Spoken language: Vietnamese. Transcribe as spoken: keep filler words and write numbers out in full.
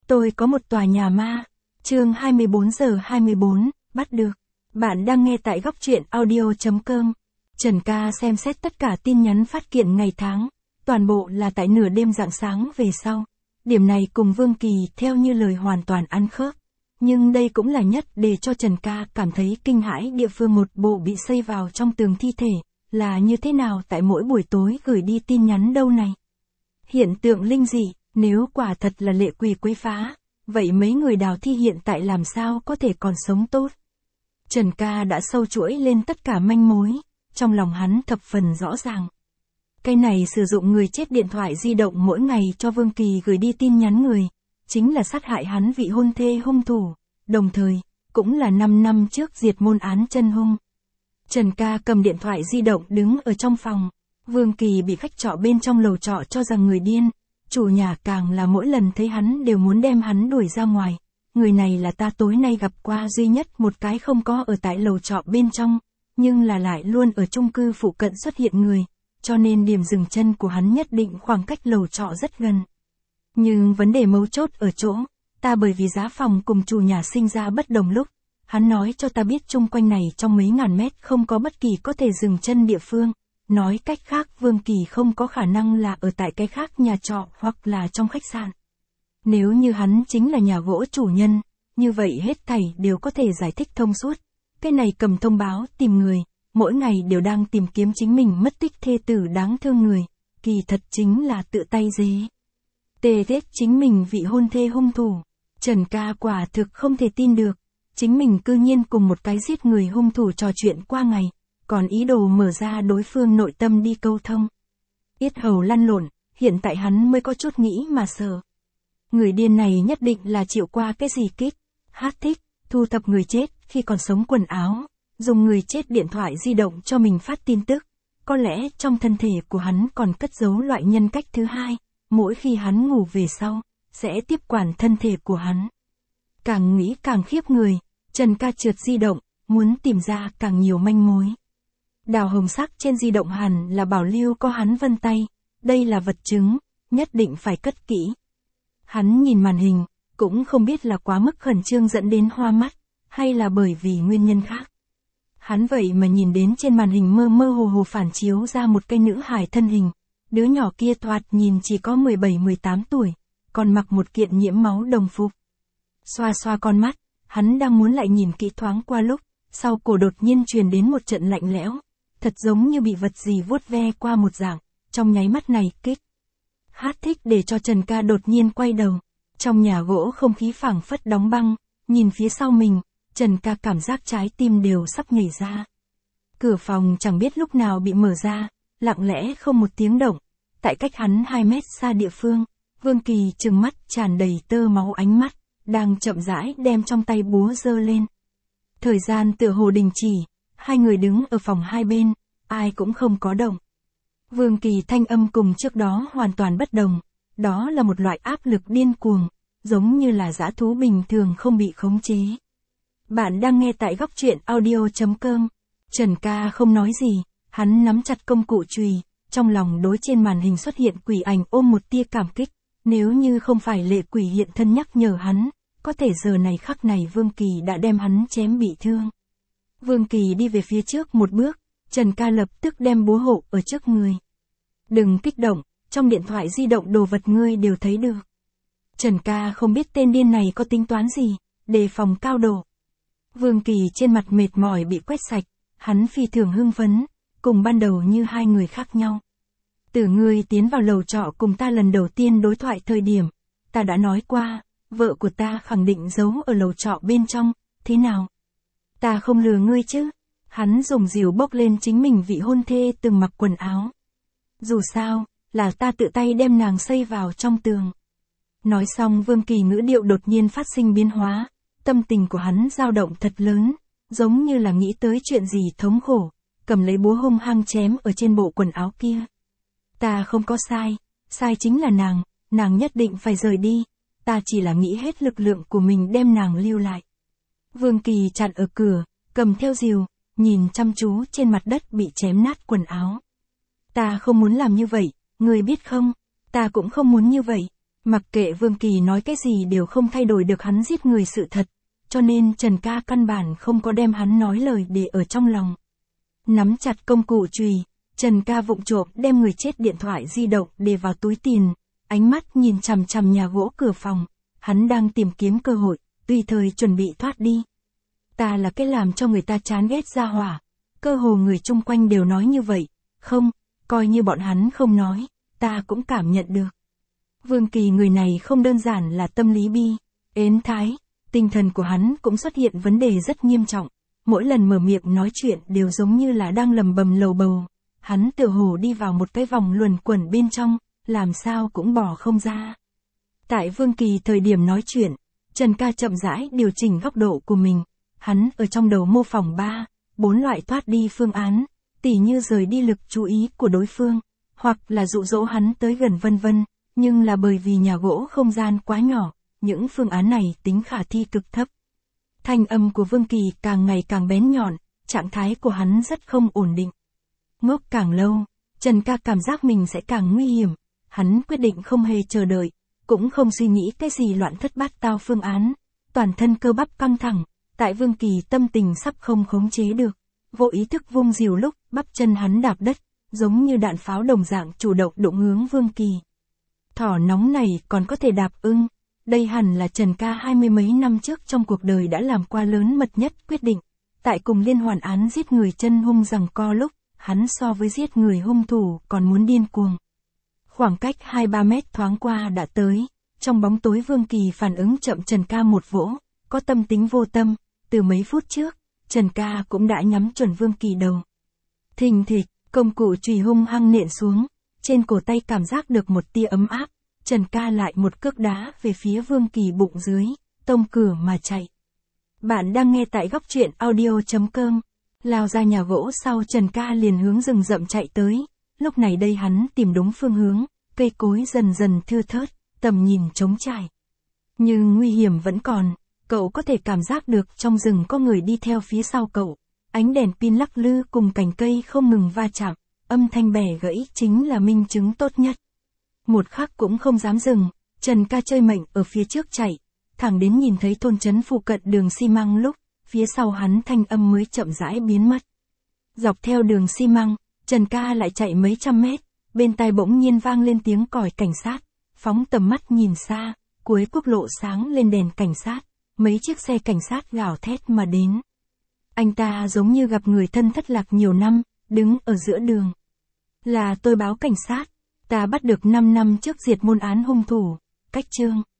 Tôi có một tòa nhà ma. Chương hai mươi bốn giờ hai mươi bốn, bắt được. Bạn đang nghe tại góc truyện audio chấm com. Trần Ca xem xét tất cả tin nhắn phát kiện ngày tháng, toàn bộ là tại nửa đêm rạng sáng về sau. Điểm này cùng Vương Kỳ theo như lời hoàn toàn ăn khớp. Nhưng đây cũng là nhất để cho Trần Ca cảm thấy kinh hãi địa phương một bộ bị xây vào trong tường thi thể, là như thế nào tại mỗi buổi tối gửi đi tin nhắn đâu này. Hiện tượng linh dị, nếu quả thật là lệ quỷ quấy phá, vậy mấy người đào thi hiện tại làm sao có thể còn sống tốt. Trần Ca đã sâu chuỗi lên tất cả manh mối, trong lòng hắn thập phần rõ ràng. Cái này sử dụng người chết điện thoại di động mỗi ngày cho Vương Kỳ gửi đi tin nhắn người, chính là sát hại hắn vị hôn thê hung thủ, đồng thời, cũng là năm năm trước diệt môn án chân hung. Trần Ca cầm điện thoại di động đứng ở trong phòng, Vương Kỳ bị khách trọ bên trong lầu trọ cho rằng người điên, chủ nhà càng là mỗi lần thấy hắn đều muốn đem hắn đuổi ra ngoài. Người này là ta tối nay gặp qua duy nhất một cái không có ở tại lầu trọ bên trong, nhưng là lại luôn ở chung cư phụ cận xuất hiện người, cho nên điểm dừng chân của hắn nhất định khoảng cách lầu trọ rất gần. Nhưng vấn đề mấu chốt ở chỗ, ta bởi vì giá phòng cùng chủ nhà sinh ra bất đồng lúc, hắn nói cho ta biết chung quanh này trong mấy ngàn mét không có bất kỳ có thể dừng chân địa phương. Nói cách khác Vương Kỳ không có khả năng là ở tại cái khác nhà trọ hoặc là trong khách sạn. Nếu như hắn chính là nhà gỗ chủ nhân, như vậy hết thảy đều có thể giải thích thông suốt. Cái này cầm thông báo tìm người, mỗi ngày đều đang tìm kiếm chính mình mất tích thê tử đáng thương người, kỳ thật chính là tự tay dế. Tê ghét chính mình vị hôn thê hung thủ. Trần Ca quả thực không thể tin được, chính mình cư nhiên cùng một cái giết người hung thủ trò chuyện qua ngày, còn ý đồ mở ra đối phương nội tâm đi câu thông. Yết hầu lăn lộn, hiện tại hắn mới có chút nghĩ mà sợ. Người điên này nhất định là chịu qua cái gì kích, hát thích, thu thập người chết khi còn sống quần áo, dùng người chết điện thoại di động cho mình phát tin tức. Có lẽ trong thân thể của hắn còn cất giấu loại nhân cách thứ hai, mỗi khi hắn ngủ về sau, sẽ tiếp quản thân thể của hắn. Càng nghĩ càng khiếp người, Trần Ca trượt di động, muốn tìm ra càng nhiều manh mối. Đào hồng sắc trên di động hẳn là bảo lưu có hắn vân tay, đây là vật chứng, nhất định phải cất kỹ. Hắn nhìn màn hình, cũng không biết là quá mức khẩn trương dẫn đến hoa mắt, hay là bởi vì nguyên nhân khác. Hắn vậy mà nhìn đến trên màn hình mơ mơ hồ hồ phản chiếu ra một cây nữ hài thân hình, đứa nhỏ kia thoạt nhìn chỉ có mười bảy mười tám tuổi, còn mặc một kiện nhiễm máu đồng phục. Xoa xoa con mắt, hắn đang muốn lại nhìn kỹ thoáng qua lúc, sau cổ đột nhiên truyền đến một trận lạnh lẽo, thật giống như bị vật gì vuốt ve qua một dạng, trong nháy mắt này kích. Hát thích để cho Trần Ca đột nhiên quay đầu, trong nhà gỗ không khí phảng phất đóng băng, nhìn phía sau mình, Trần Ca cảm giác trái tim đều sắp nhảy ra. Cửa phòng chẳng biết lúc nào bị mở ra, lặng lẽ không một tiếng động, tại cách hắn hai mét xa địa phương, Vương Kỳ trừng mắt tràn đầy tơ máu ánh mắt, đang chậm rãi đem trong tay búa giơ lên. Thời gian tựa hồ đình chỉ, hai người đứng ở phòng hai bên, ai cũng không có động. Vương Kỳ thanh âm cùng trước đó hoàn toàn bất đồng, đó là một loại áp lực điên cuồng, giống như là dã thú bình thường không bị khống chế. Bạn đang nghe tại góc truyện audio chấm com. Trần Ca không nói gì, hắn nắm chặt công cụ chùy, trong lòng đối trên màn hình xuất hiện quỷ ảnh ôm một tia cảm kích, nếu như không phải lệ quỷ hiện thân nhắc nhở hắn, có thể giờ này khắc này Vương Kỳ đã đem hắn chém bị thương. Vương Kỳ đi về phía trước một bước, Trần Ca lập tức đem búa hộ ở trước người. Đừng kích động, trong điện thoại di động đồ vật ngươi đều thấy được. Trần Ca không biết tên điên này có tính toán gì, đề phòng cao độ. Vương Kỳ trên mặt mệt mỏi bị quét sạch, hắn phi thường hưng phấn, cùng ban đầu như hai người khác nhau. Từ ngươi tiến vào lầu trọ cùng ta lần đầu tiên đối thoại thời điểm, ta đã nói qua, vợ của ta khẳng định giấu ở lầu trọ bên trong, thế nào? Ta không lừa ngươi chứ? Hắn dùng dìu bốc lên chính mình vị hôn thê từng mặc quần áo. Dù sao, là ta tự tay đem nàng xây vào trong tường. Nói xong Vương Kỳ ngữ điệu đột nhiên phát sinh biến hóa, tâm tình của hắn dao động thật lớn, giống như là nghĩ tới chuyện gì thống khổ, cầm lấy búa hung hăng chém ở trên bộ quần áo kia. Ta không có sai, sai chính là nàng, nàng nhất định phải rời đi, ta chỉ là nghĩ hết lực lượng của mình đem nàng lưu lại. Vương Kỳ chặn ở cửa, cầm theo rìu, nhìn chăm chú trên mặt đất bị chém nát quần áo. Ta không muốn làm như vậy, ngươi biết không, ta cũng không muốn như vậy, Mặc kệ Vương Kỳ nói cái gì đều không thay đổi được hắn giết người sự thật, cho nên Trần Ca căn bản không có đem hắn nói lời để ở trong lòng. Nắm chặt công cụ chùy, Trần Ca vụng trộm đem người chết điện thoại di động để vào túi tiền, ánh mắt nhìn chằm chằm nhà gỗ cửa phòng, hắn đang tìm kiếm cơ hội, tùy thời chuẩn bị thoát đi. Ta là cái làm cho người ta chán ghét ra hỏa, cơ hồ người chung quanh đều nói như vậy, không, coi như bọn hắn không nói, ta cũng cảm nhận được. Vương Kỳ người này không đơn giản là tâm lý bi, ến thái, tinh thần của hắn cũng xuất hiện vấn đề rất nghiêm trọng, mỗi lần mở miệng nói chuyện đều giống như là đang lầm bầm lầu bầu, hắn tựa hồ đi vào một cái vòng luẩn quẩn bên trong, làm sao cũng bỏ không ra. Tại Vương Kỳ thời điểm nói chuyện, Trần Ca chậm rãi điều chỉnh góc độ của mình, hắn ở trong đầu mô phỏng ba, bốn loại thoát đi phương án, tỉ như rời đi lực chú ý của đối phương, hoặc là dụ dỗ hắn tới gần vân vân, nhưng là bởi vì nhà gỗ không gian quá nhỏ, những phương án này tính khả thi cực thấp. Thanh âm của Vương Kỳ càng ngày càng bén nhọn, trạng thái của hắn rất không ổn định. Ngốc càng lâu, Trần Ca cảm giác mình sẽ càng nguy hiểm, hắn quyết định không hề chờ đợi, cũng không suy nghĩ cái gì loạn thất bát tao phương án, toàn thân cơ bắp căng thẳng, tại Vương Kỳ tâm tình sắp không khống chế được, vô ý thức vung rìu lúc bắp chân hắn đạp đất, giống như đạn pháo đồng dạng chủ động đụng hướng Vương Kỳ. Thỏ nóng này còn có thể đạp ưng, đây hẳn là Trần Ca hai mươi mấy năm trước trong cuộc đời đã làm qua lớn mật nhất quyết định, tại cùng liên hoàn án giết người chân hung giằng co lúc, hắn so với giết người hung thủ còn muốn điên cuồng. Khoảng cách hai ba mét thoáng qua đã tới, trong bóng tối Vương Kỳ phản ứng chậm Trần Ca một vỗ, có tâm tính vô tâm, từ mấy phút trước, Trần Ca cũng đã nhắm chuẩn Vương Kỳ đầu. Thình thịch, công cụ chùy hung hăng nện xuống, trên cổ tay cảm giác được một tia ấm áp, Trần Ca lại một cước đá về phía Vương Kỳ bụng dưới, tông cửa mà chạy. Bạn đang nghe tại góc truyện audio chấm com. Lao ra nhà gỗ sau Trần Ca liền hướng rừng rậm chạy tới, lúc này đây hắn tìm đúng phương hướng, cây cối dần dần thưa thớt, tầm nhìn trống trải. Nhưng nguy hiểm vẫn còn, cậu có thể cảm giác được trong rừng có người đi theo phía sau cậu, ánh đèn pin lắc lư cùng cành cây không ngừng va chạm, âm thanh bẻ gãy chính là minh chứng tốt nhất. Một khắc cũng không dám dừng, Trần Ca chơi mệnh ở phía trước chạy, thẳng đến nhìn thấy thôn trấn phụ cận đường xi măng lúc, phía sau hắn thanh âm mới chậm rãi biến mất. Dọc theo đường xi măng, Trần Ca lại chạy mấy trăm mét, bên tai bỗng nhiên vang lên tiếng còi cảnh sát, phóng tầm mắt nhìn xa, cuối quốc lộ sáng lên đèn cảnh sát, mấy chiếc xe cảnh sát gào thét mà đến. Anh ta giống như gặp người thân thất lạc nhiều năm, đứng ở giữa đường. Là tôi báo cảnh sát, ta bắt được năm năm trước diệt môn án hung thủ, cách chương.